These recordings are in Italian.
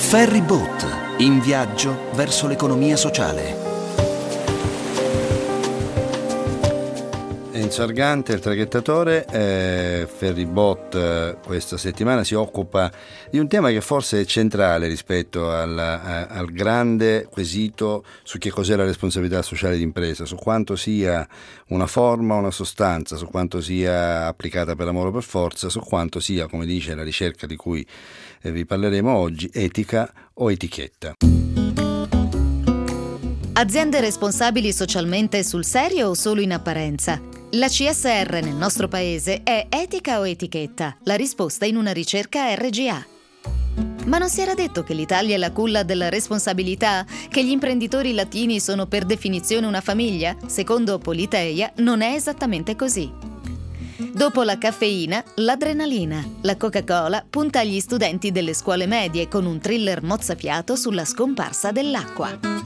Ferry Boat, in viaggio verso l'economia sociale. Enzo Argante, il traghettatore. Ferry Boat questa settimana si occupa di un tema che forse è centrale rispetto al grande quesito su che cos'è la responsabilità sociale d'impresa, su quanto sia una forma o una sostanza, su quanto sia applicata per amore o per forza, su quanto sia, come dice la ricerca di cui vi parleremo oggi, etica o etichetta. Aziende responsabili socialmente sul serio o solo in apparenza? La CSR nel nostro paese è etica o etichetta? La risposta in una ricerca RGA. Ma non si era detto che l'Italia è la culla della responsabilità? Che gli imprenditori latini sono per definizione una famiglia? Secondo Politeia non è esattamente così. Dopo la caffeina, l'adrenalina. La Coca-Cola punta agli studenti delle scuole medie con un thriller mozzafiato sulla scomparsa dell'acqua.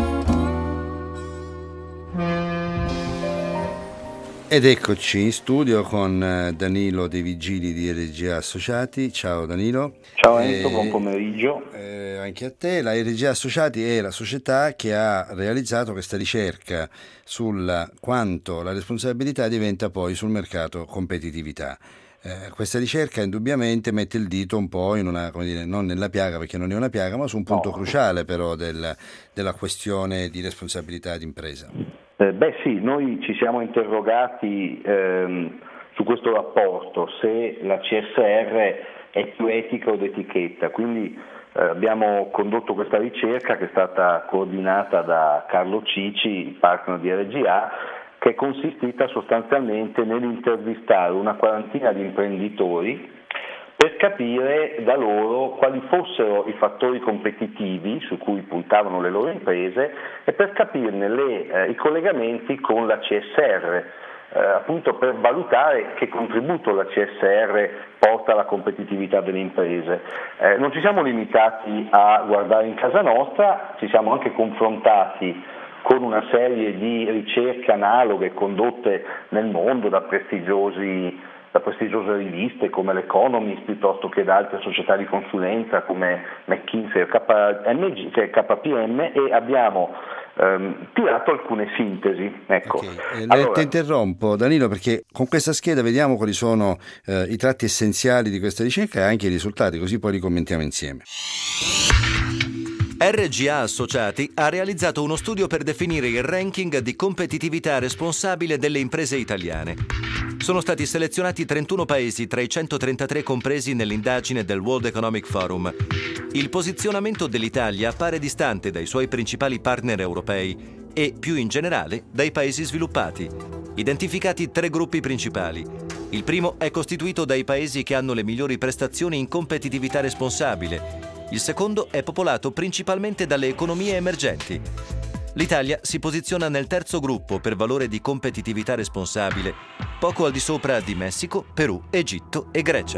Ed eccoci in studio con Danilo De Vigili di RGA Associati. Ciao Danilo. Ciao Enzo, buon pomeriggio. Anche a te. La RGA Associati è la società che ha realizzato questa ricerca sul quanto la responsabilità diventa poi sul mercato competitività. Questa ricerca indubbiamente mette il dito un po' in una, come dire, non nella piaga perché non è una piaga, ma su un punto cruciale però della questione di responsabilità d'impresa. Sì, noi ci siamo interrogati su questo rapporto, se la CSR è più etica o d'etichetta, quindi abbiamo condotto questa ricerca che è stata coordinata da Carlo Cici, il partner di RGA, che è consistita sostanzialmente nell'intervistare una quarantina di imprenditori per capire da loro quali fossero i fattori competitivi su cui puntavano le loro imprese e per capirne i collegamenti con la CSR, appunto per valutare che contributo la CSR porta alla competitività delle imprese. Non ci siamo limitati a guardare in casa nostra, ci siamo anche confrontati con una serie di ricerche analoghe condotte nel mondo da prestigiose riviste come l'Economist piuttosto che da altre società di consulenza come McKinsey o KPM e abbiamo tirato alcune sintesi. Ecco. Okay. Ti interrompo Danilo perché con questa scheda vediamo quali sono i tratti essenziali di questa ricerca e anche i risultati, così poi li commentiamo insieme. RGA Associati ha realizzato uno studio per definire il ranking di competitività responsabile delle imprese italiane. Sono stati selezionati 31 paesi tra i 133 compresi nell'indagine del World Economic Forum. Il posizionamento dell'Italia appare distante dai suoi principali partner europei e, più in generale, dai paesi sviluppati. Identificati 3 gruppi principali. Il primo è costituito dai paesi che hanno le migliori prestazioni in competitività responsabile. Il secondo è popolato principalmente dalle economie emergenti. L'Italia si posiziona nel terzo gruppo per valore di competitività responsabile, poco al di sopra di Messico, Perù, Egitto e Grecia.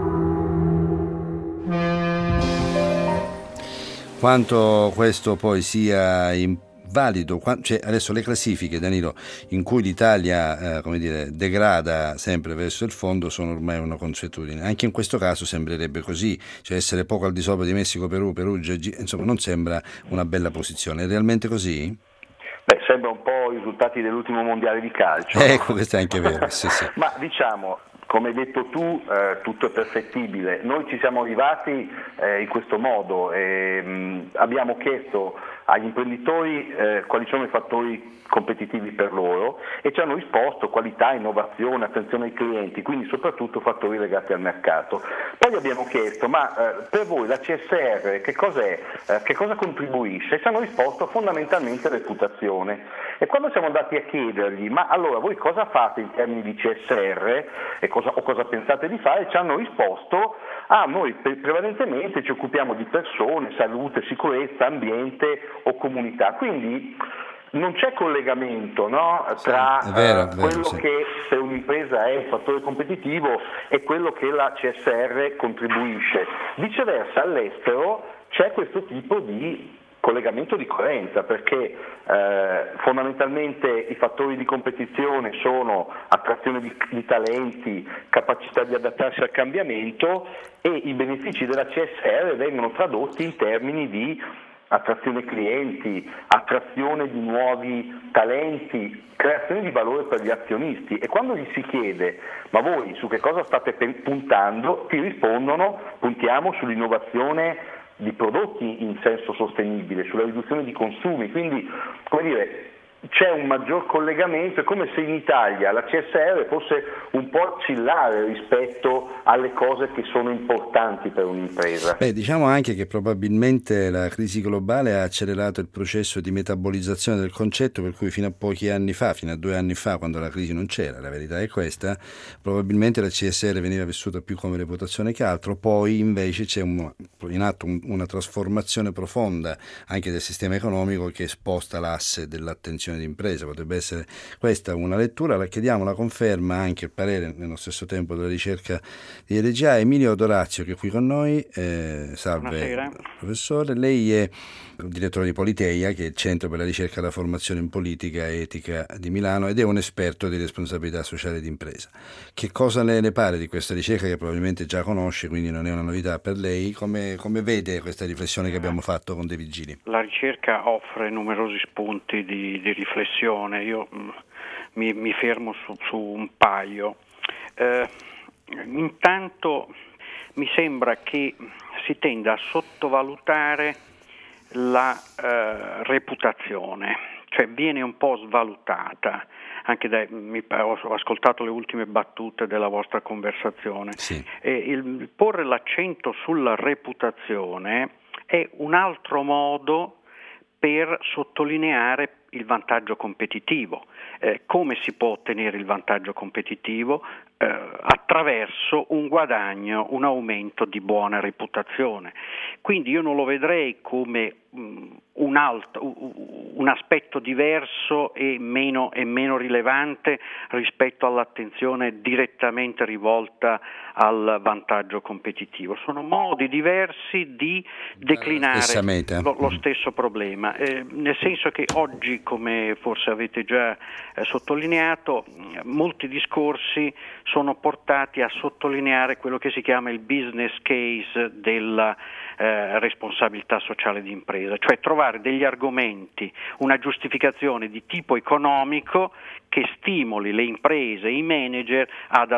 Quanto questo poi sia valido, cioè adesso le classifiche, Danilo, in cui l'Italia degrada sempre verso il fondo sono ormai una consuetudine. Anche in questo caso sembrerebbe così, cioè essere poco al di sopra di Messico, Perù, Perugia, insomma non sembra una bella posizione. È realmente così? Sembra un po' i risultati dell'ultimo mondiale di calcio. Ecco, questo è anche vero. Sì. Ma diciamo, come hai detto tu, tutto è perfettibile. Noi ci siamo arrivati in questo modo. Abbiamo chiesto agli imprenditori quali sono i fattori competitivi per loro e ci hanno risposto qualità, innovazione, attenzione ai clienti, quindi soprattutto fattori legati al mercato. Poi abbiamo chiesto, ma per voi la CSR che cos'è? Che cosa contribuisce? E ci hanno risposto fondamentalmente reputazione. E quando siamo andati a chiedergli, ma allora voi cosa fate in termini di CSR e cosa pensate di fare? Ci hanno risposto, noi prevalentemente ci occupiamo di persone, salute, sicurezza, ambiente o comunità. Quindi non c'è collegamento, no? Tra quello che per un'impresa è il fattore competitivo e quello che la CSR contribuisce. Viceversa all'estero c'è questo tipo di collegamento di coerenza, perché fondamentalmente i fattori di competizione sono attrazione di talenti, capacità di adattarsi al cambiamento, e i benefici della CSR vengono tradotti in termini di attrazione clienti, attrazione di nuovi talenti, creazione di valore per gli azionisti. E quando gli si chiede ma voi su che cosa state puntando, ti rispondono: puntiamo sull'innovazione di prodotti in senso sostenibile, sulla riduzione di consumi. Quindi, come dire, c'è un maggior collegamento, è come se in Italia la CSR fosse un po' oscillare rispetto alle cose che sono importanti per un'impresa. Diciamo anche che probabilmente la crisi globale ha accelerato il processo di metabolizzazione del concetto, per cui fino a pochi anni fa, fino a 2 anni fa, quando la crisi non c'era, la verità è questa, probabilmente la CSR veniva vissuta più come reputazione che altro. Poi invece c'è in atto una trasformazione profonda anche del sistema economico che sposta l'asse dell'attenzione d'impresa. Potrebbe essere questa una lettura. La chiediamo la conferma, anche il parere nello stesso tempo della ricerca di RGA. Emilio Dorazio, che è qui con noi. Salve. Buonasera. Professore, lei è direttore di Politeia, che è il Centro per la ricerca e la formazione in politica e etica di Milano, ed è un esperto di responsabilità sociale d'impresa. Che cosa ne pare di questa ricerca, che probabilmente già conosce, quindi non è una novità per lei? Come vede questa riflessione che abbiamo fatto con De Vigili? La ricerca offre numerosi spunti di riflessione. Io mi fermo su un paio. Intanto mi sembra che si tenda a sottovalutare la reputazione, cioè viene un po' svalutata. Anche ho ascoltato le ultime battute della vostra conversazione. Sì. Il porre l'accento sulla reputazione è un altro modo per sottolineare il vantaggio competitivo. Come si può ottenere il vantaggio competitivo? Attraverso un guadagno, un aumento di buona reputazione. Quindi io non lo vedrei come un aspetto diverso e meno rilevante rispetto all'attenzione direttamente rivolta al vantaggio competitivo. Sono modi diversi di declinare lo stesso problema, nel senso che oggi, come forse avete già sottolineato, molti discorsi sono portati a sottolineare quello che si chiama il business case della responsabilità sociale di impresa, cioè trovare degli argomenti, una giustificazione di tipo economico che stimoli le imprese e i manager ad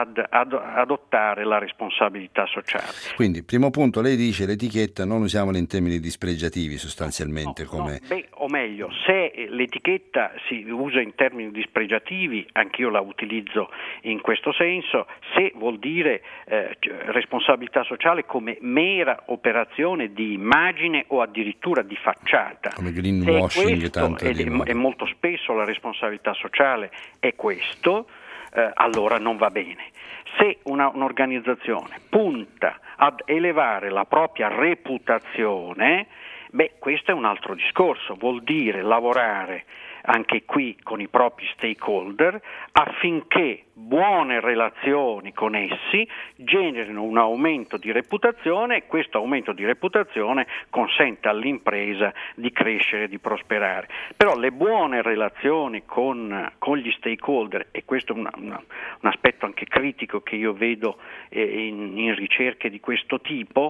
adottare la responsabilità sociale. Quindi, primo punto, lei dice l'etichetta non usiamola in termini dispregiativi sostanzialmente. O meglio, se l'etichetta si usa in termini dispregiativi, anch'io la utilizzo in questo senso, se vuol dire responsabilità sociale come mera operazione di immagine o addirittura di facciata. Come greenwashing, tanto e molto spesso la responsabilità sociale è questo, allora non va bene. Se un'organizzazione punta ad elevare la propria reputazione, questo è un altro discorso, vuol dire lavorare anche qui con i propri stakeholder affinché buone relazioni con essi generino un aumento di reputazione, e questo aumento di reputazione consente all'impresa di crescere e di prosperare. Però le buone relazioni con gli stakeholder, e questo è un aspetto anche critico che io vedo in ricerche di questo tipo,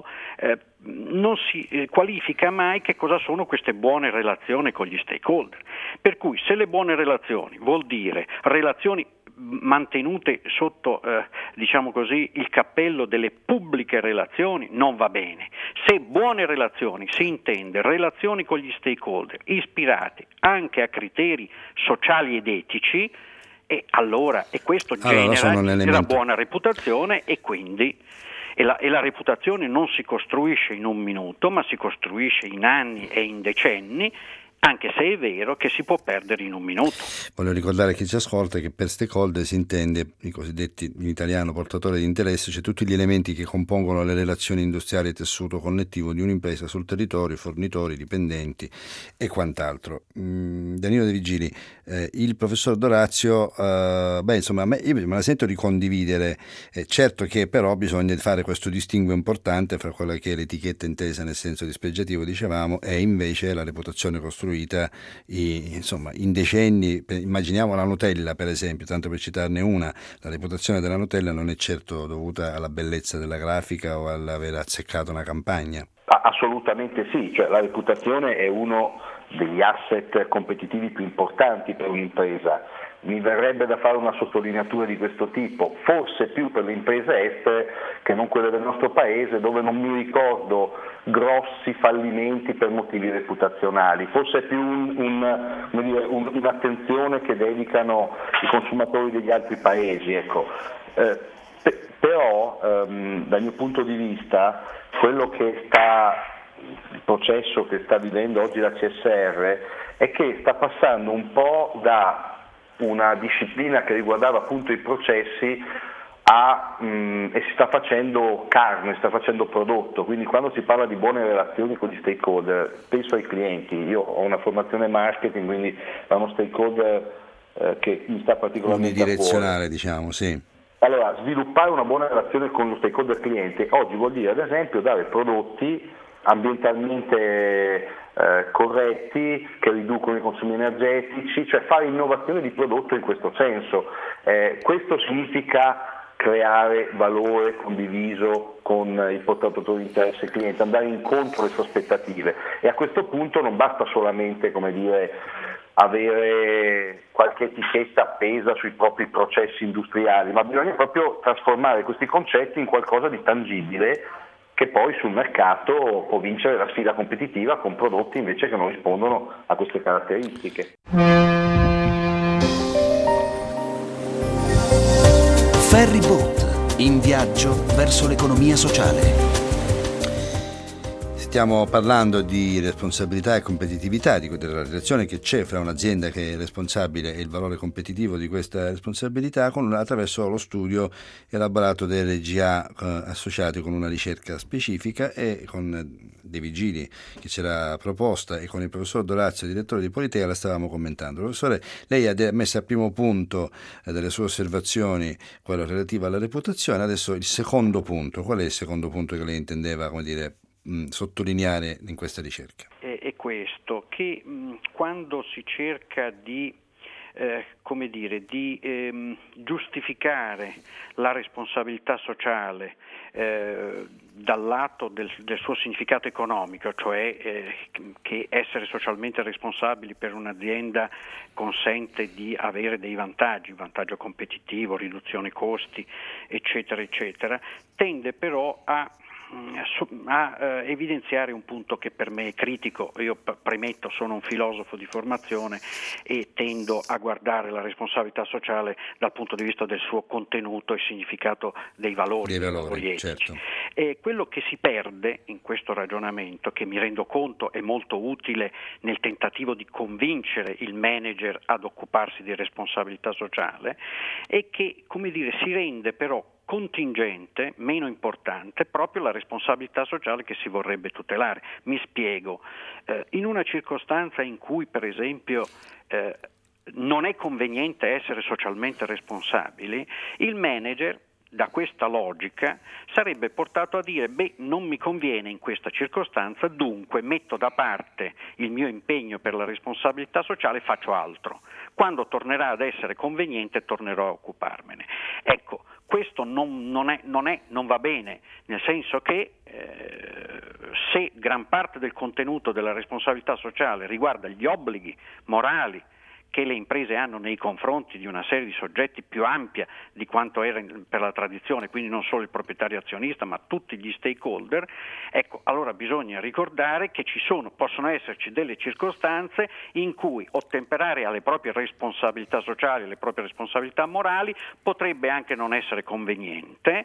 non si qualifica mai che cosa sono queste buone relazioni con gli stakeholder. Per cui se le buone relazioni vuol dire relazioni mantenute sotto diciamo così il cappello delle pubbliche relazioni, non va bene. Se buone relazioni si intende relazioni con gli stakeholder ispirate anche a criteri sociali ed etici, e questo genera la buona reputazione, e quindi la reputazione non si costruisce in un minuto, ma si costruisce in anni e in decenni, anche se è vero che si può perdere in un minuto. Voglio ricordare a chi ci ascolta che per stakeholder si intende i cosiddetti, in italiano, portatori di interesse, cioè tutti gli elementi che compongono le relazioni industriali e tessuto connettivo di un'impresa sul territorio, fornitori, dipendenti e quant'altro. Danilo De Vigili, il professor D'Orazio, insomma, io me la sento di condividere, certo che però bisogna fare questo distinguo importante fra quella che è l'etichetta intesa nel senso dispregiativo, dicevamo, e invece la reputazione costruita in decenni. Immaginiamo la Nutella, per esempio, tanto per citarne una. La reputazione della Nutella non è certo dovuta alla bellezza della grafica o all'aver azzeccato una campagna. Assolutamente sì, cioè la reputazione è uno degli asset competitivi più importanti per un'impresa. Mi verrebbe da fare una sottolineatura di questo tipo, forse più per le imprese estere che non quelle del nostro paese, dove non mi ricordo grossi fallimenti per motivi reputazionali, forse è più un'attenzione che dedicano i consumatori degli altri paesi. Ecco. Però dal mio punto di vista quello che il processo che sta vivendo oggi la CSR è che sta passando un po' da una disciplina che riguardava appunto i processi e si sta facendo carne, si sta facendo prodotto. Quindi quando si parla di buone relazioni con gli stakeholder, penso ai clienti. Io ho una formazione marketing, quindi è uno stakeholder che mi sta particolarmente unidirezionale, a cuore. diciamo, sì. Allora, sviluppare una buona relazione con lo stakeholder cliente oggi vuol dire, ad esempio, dare prodotti ambientalmente corretti, che riducono i consumi energetici, cioè fare innovazione di prodotto in questo senso. Questo significa creare valore condiviso con il portatore di interesse cliente, andare incontro alle sue aspettative, e a questo punto non basta solamente, come dire, avere qualche etichetta appesa sui propri processi industriali, ma bisogna proprio trasformare questi concetti in qualcosa di tangibile che poi sul mercato può vincere la sfida competitiva con prodotti invece che non rispondono a queste caratteristiche. Ferry Boat, in viaggio verso l'economia sociale. Stiamo parlando di responsabilità e competitività, della relazione che c'è fra un'azienda che è responsabile e il valore competitivo di questa responsabilità attraverso lo studio elaborato dai RGA associati con una ricerca specifica, e con De Vigili che c'era proposta e con il professor D'Orazio, direttore di Politea, la stavamo commentando. Professore, lei ha messo al primo punto delle sue osservazioni quello relativo alla reputazione. Adesso il secondo punto, qual è il secondo punto che lei intendeva, come dire, sottolineare in questa ricerca? È questo, che quando si cerca di giustificare la responsabilità sociale dal lato del suo significato economico, cioè che essere socialmente responsabili per un'azienda consente di avere dei vantaggi, vantaggio competitivo, riduzione costi, eccetera, eccetera, tende però a evidenziare un punto che per me è critico. Io premetto, sono un filosofo di formazione e tendo a guardare la responsabilità sociale dal punto di vista del suo contenuto e significato dei valori etici. Certo. E quello che si perde in questo ragionamento, che mi rendo conto è molto utile nel tentativo di convincere il manager ad occuparsi di responsabilità sociale, è che, si rende però contingente, meno importante, proprio la responsabilità sociale che si vorrebbe tutelare. Mi spiego. In una circostanza in cui, per esempio, non è conveniente essere socialmente responsabili, il manager, da questa logica, sarebbe portato a dire: non mi conviene in questa circostanza, dunque metto da parte il mio impegno per la responsabilità sociale e faccio altro. Quando tornerà ad essere conveniente tornerò a occuparmene. Ecco, questo non va bene, nel senso che se gran parte del contenuto della responsabilità sociale riguarda gli obblighi morali che le imprese hanno nei confronti di una serie di soggetti più ampia di quanto era per la tradizione, quindi non solo il proprietario azionista ma tutti gli stakeholder, ecco, allora bisogna ricordare che possono esserci delle circostanze in cui ottemperare alle proprie responsabilità sociali, alle proprie responsabilità morali potrebbe anche non essere conveniente,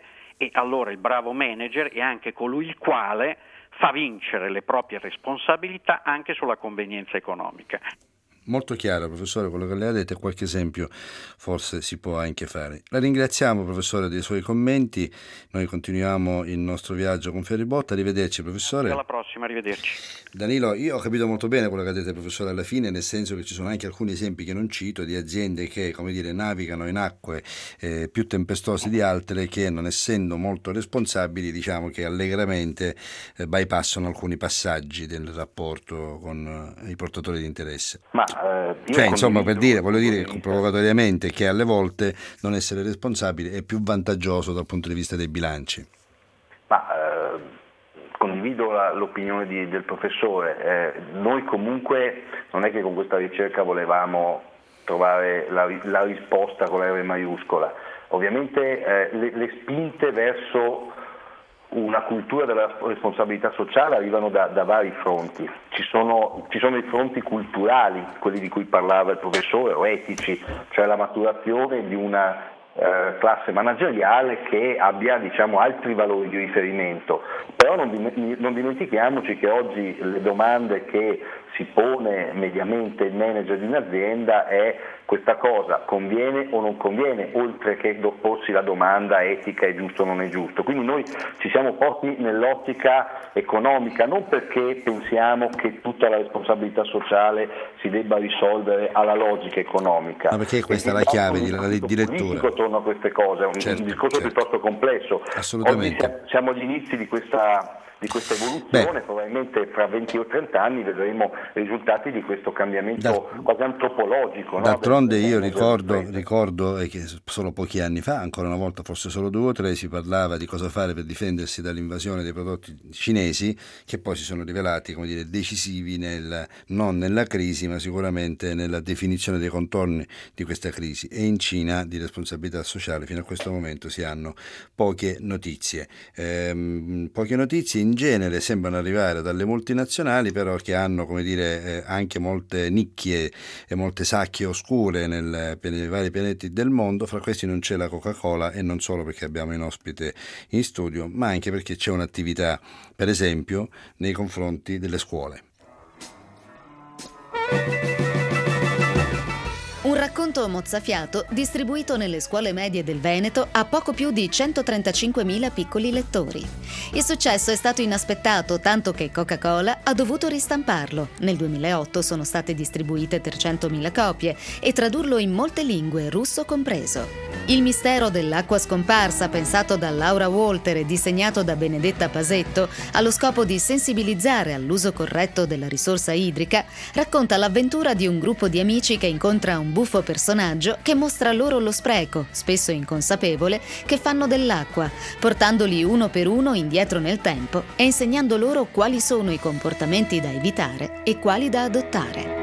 e allora il bravo manager è anche colui il quale fa vincere le proprie responsabilità anche sulla convenienza economica. Molto chiaro, professore, quello che lei ha detto, e qualche esempio forse si può anche fare. La ringraziamo, professore, dei suoi commenti. Noi continuiamo il nostro viaggio con Ferribotta. Arrivederci, professore. Alla prossima, arrivederci. Danilo, io ho capito molto bene quello che ha detto il professore alla fine, nel senso che ci sono anche alcuni esempi che non cito di aziende che, come dire, navigano in acque più tempestose di altre, che non essendo molto responsabili, diciamo che allegramente bypassano alcuni passaggi del rapporto con i portatori di interesse. Cioè, insomma, per dire, voglio dire provocatoriamente che alle volte non essere responsabili è più vantaggioso dal punto di vista dei bilanci. Condivido l'opinione del professore. Noi comunque non è che con questa ricerca volevamo trovare la risposta con la R maiuscola. Ovviamente le spinte verso una cultura della responsabilità sociale arrivano da vari fronti. Ci sono i fronti culturali, quelli di cui parlava il professore, o etici, cioè la maturazione di una classe manageriale che abbia, diciamo, altri valori di riferimento. Però non dimentichiamoci che oggi le domande che si pone mediamente il manager di un'azienda è: questa cosa conviene o non conviene, oltre che porsi la domanda etica è giusto o non è giusto. Quindi noi ci siamo posti nell'ottica economica, non perché pensiamo che tutta la responsabilità sociale si debba risolvere alla logica economica. Ma perché questa è la chiave di lettura? Attorno a queste cose, è un discorso piuttosto complesso. Assolutamente. Oggi siamo agli inizi di questa evoluzione. Probabilmente fra 20 o 30 anni vedremo i risultati di questo cambiamento quasi antropologico. D'altronde io ricordo che solo pochi anni fa, ancora una volta forse solo 2 o 3, si parlava di cosa fare per difendersi dall'invasione dei prodotti cinesi, che poi si sono rivelati, come dire, decisivi non nella crisi, ma sicuramente nella definizione dei contorni di questa crisi. E in Cina di responsabilità sociale fino a questo momento si hanno poche notizie. In genere sembrano arrivare dalle multinazionali, però che hanno, come dire, anche molte nicchie e molte sacche oscure nei vari pianeti del mondo. Fra questi non c'è la Coca-Cola, e non solo perché abbiamo in ospite in studio, ma anche perché c'è un'attività, per esempio, nei confronti delle scuole. Un racconto mozzafiato distribuito nelle scuole medie del Veneto a poco più di 135.000 piccoli lettori. Il successo è stato inaspettato, tanto che Coca-Cola ha dovuto ristamparlo. Nel 2008 sono state distribuite 300.000 copie e tradurlo in molte lingue, russo compreso. Il mistero dell'acqua scomparsa, pensato da Laura Walter e disegnato da Benedetta Pasetto, allo scopo di sensibilizzare all'uso corretto della risorsa idrica, racconta l'avventura di un gruppo di amici che incontra un buffo personaggio che mostra loro lo spreco, spesso inconsapevole, che fanno dell'acqua, portandoli uno per uno indietro nel tempo e insegnando loro quali sono i comportamenti da evitare e quali da adottare.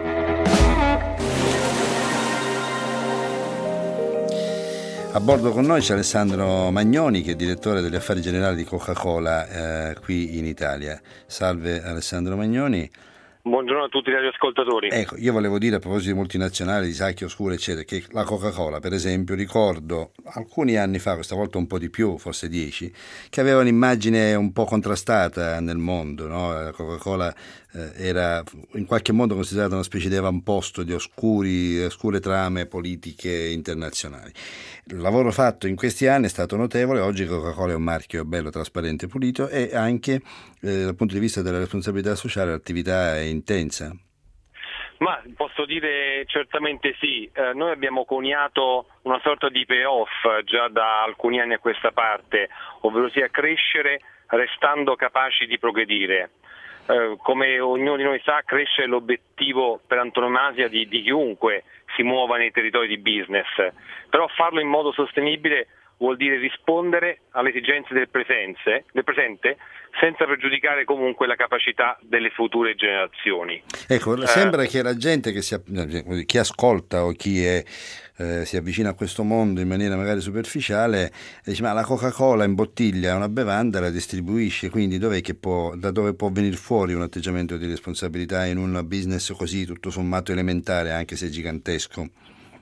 A bordo con noi c'è Alessandro Magnoni, che è direttore degli affari generali di Coca-Cola qui in Italia. Salve Alessandro Magnoni. Buongiorno a tutti gli radioascoltatori. Ecco, io volevo dire a proposito di multinazionali, di sacche oscure, eccetera, che la Coca-Cola, per esempio, ricordo alcuni anni fa, questa volta un po' di più, forse 10, che aveva un'immagine un po' contrastata nel mondo, no? La Coca-Cola era in qualche modo considerata una specie di avamposto di oscure trame politiche internazionali. Il lavoro fatto in questi anni è stato notevole. Oggi Coca-Cola è un marchio bello, trasparente, pulito, e anche dal punto di vista della responsabilità sociale l'attività è intensa. Ma posso dire certamente sì. Noi abbiamo coniato una sorta di payoff già da alcuni anni a questa parte, ovvero sia crescere restando capaci di progredire. Come ognuno di noi sa, crescere è l'obiettivo per antonomasia di chiunque si muova nei territori di business, però farlo in modo sostenibile vuol dire rispondere alle esigenze del presente senza pregiudicare comunque la capacità delle future generazioni. Ecco, sembra che la gente chi ascolta o chi si avvicina a questo mondo in maniera magari superficiale dice: ma la Coca-Cola in bottiglia è una bevanda, la distribuisce, quindi da dove può venire fuori un atteggiamento di responsabilità in un business così tutto sommato elementare, anche se gigantesco?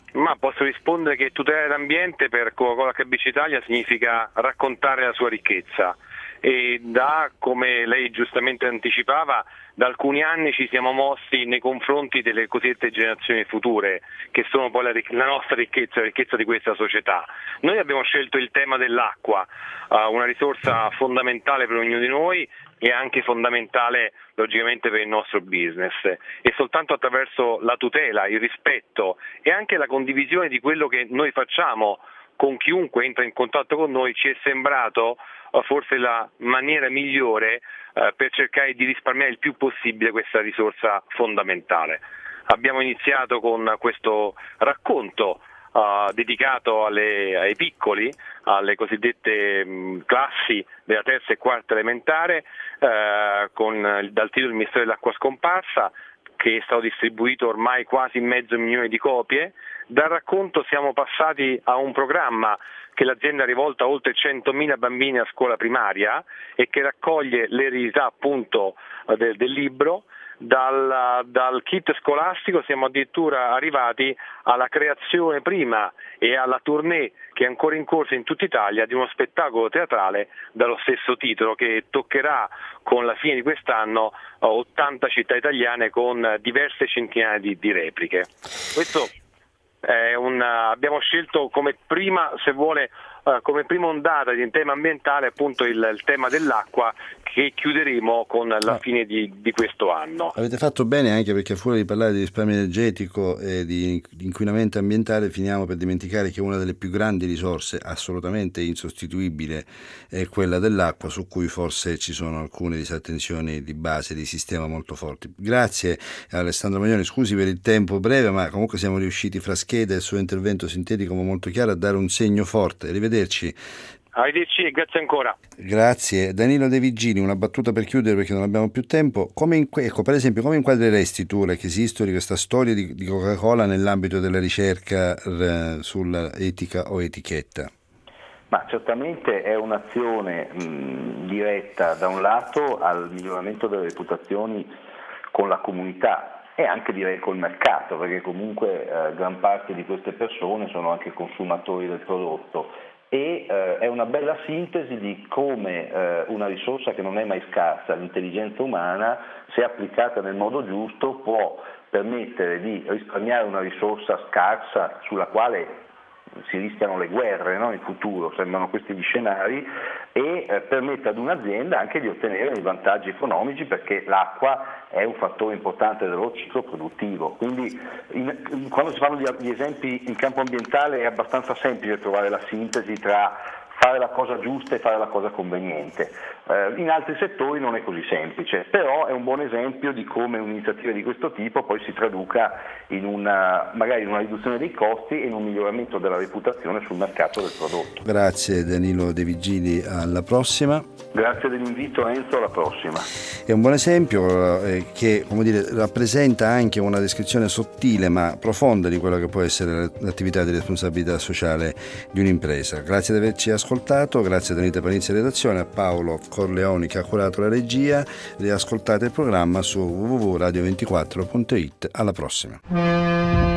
Ma posso rispondere che tutelare l'ambiente per Coca-Cola CBC Italia significa raccontare la sua ricchezza, e come lei giustamente anticipava, da alcuni anni ci siamo mossi nei confronti delle cosiddette generazioni future, che sono poi la nostra ricchezza, la ricchezza di questa società. Noi abbiamo scelto il tema dell'acqua, una risorsa fondamentale per ognuno di noi e anche fondamentale logicamente per il nostro business, e soltanto attraverso la tutela, il rispetto e anche la condivisione di quello che noi facciamo con chiunque entra in contatto con noi ci è sembrato forse la maniera migliore per cercare di risparmiare il più possibile questa risorsa fondamentale. Abbiamo iniziato con questo racconto dedicato ai piccoli, alle cosiddette classi della terza e quarta elementare, dal titolo Il mistero dell'acqua scomparsa, che è stato distribuito ormai quasi 500.000 di copie. Dal racconto siamo passati a un programma che l'azienda ha rivolto a oltre 100.000 bambini a scuola primaria e che raccoglie l'eredità appunto del libro. Dal kit scolastico siamo addirittura arrivati alla creazione prima e alla tournée, che è ancora in corso in tutta Italia, di uno spettacolo teatrale dallo stesso titolo, che toccherà con la fine di quest'anno 80 città italiane con diverse centinaia di repliche. Questo è abbiamo scelto come prima, se vuole, come prima ondata di tema ambientale appunto il tema dell'acqua, che chiuderemo con la fine di questo anno. Avete fatto bene, anche perché fuori di parlare di risparmio energetico e di inquinamento ambientale finiamo per dimenticare che una delle più grandi risorse, assolutamente insostituibile, è quella dell'acqua, su cui forse ci sono alcune disattenzioni di base, di sistema molto forti. Grazie a Alessandro Magnoni, scusi per il tempo breve, ma comunque siamo riusciti, fra schede e il suo intervento sintetico ma molto chiaro, a dare un segno forte. Arrivederci. Arrivederci e grazie ancora. Grazie. Danilo De Vigini, una battuta per chiudere perché non abbiamo più tempo. Per esempio, come inquadreresti tu la case history, questa storia di Coca-Cola nell'ambito della ricerca sulla etica o etichetta? Ma certamente è un'azione diretta da un lato al miglioramento delle reputazioni con la comunità e anche direi col mercato, perché comunque gran parte di queste persone sono anche consumatori del prodotto. E è una bella sintesi di come una risorsa che non è mai scarsa, l'intelligenza umana, se applicata nel modo giusto, può permettere di risparmiare una risorsa scarsa sulla quale si rischiano le guerre, no? In futuro sembrano questi gli scenari, e permette ad un'azienda anche di ottenere dei vantaggi economici, perché l'acqua è un fattore importante dello ciclo produttivo. Quindi quando si fanno gli esempi in campo ambientale è abbastanza semplice trovare la sintesi tra fare la cosa giusta e fare la cosa conveniente. In altri settori non è così semplice, però è un buon esempio di come un'iniziativa di questo tipo poi si traduca magari in una riduzione dei costi e in un miglioramento della reputazione sul mercato del prodotto. Grazie Danilo De Vigini, alla prossima. Grazie dell'invito Enzo, alla prossima. È un buon esempio che, come dire, rappresenta anche una descrizione sottile ma profonda di quella che può essere l'attività di responsabilità sociale di un'impresa. Grazie di averci ascoltato, grazie ad Anita Panizzi in redazione, a Paolo Corleoni che ha curato la regia. Riascoltate il programma su www.radio24.it. Alla prossima.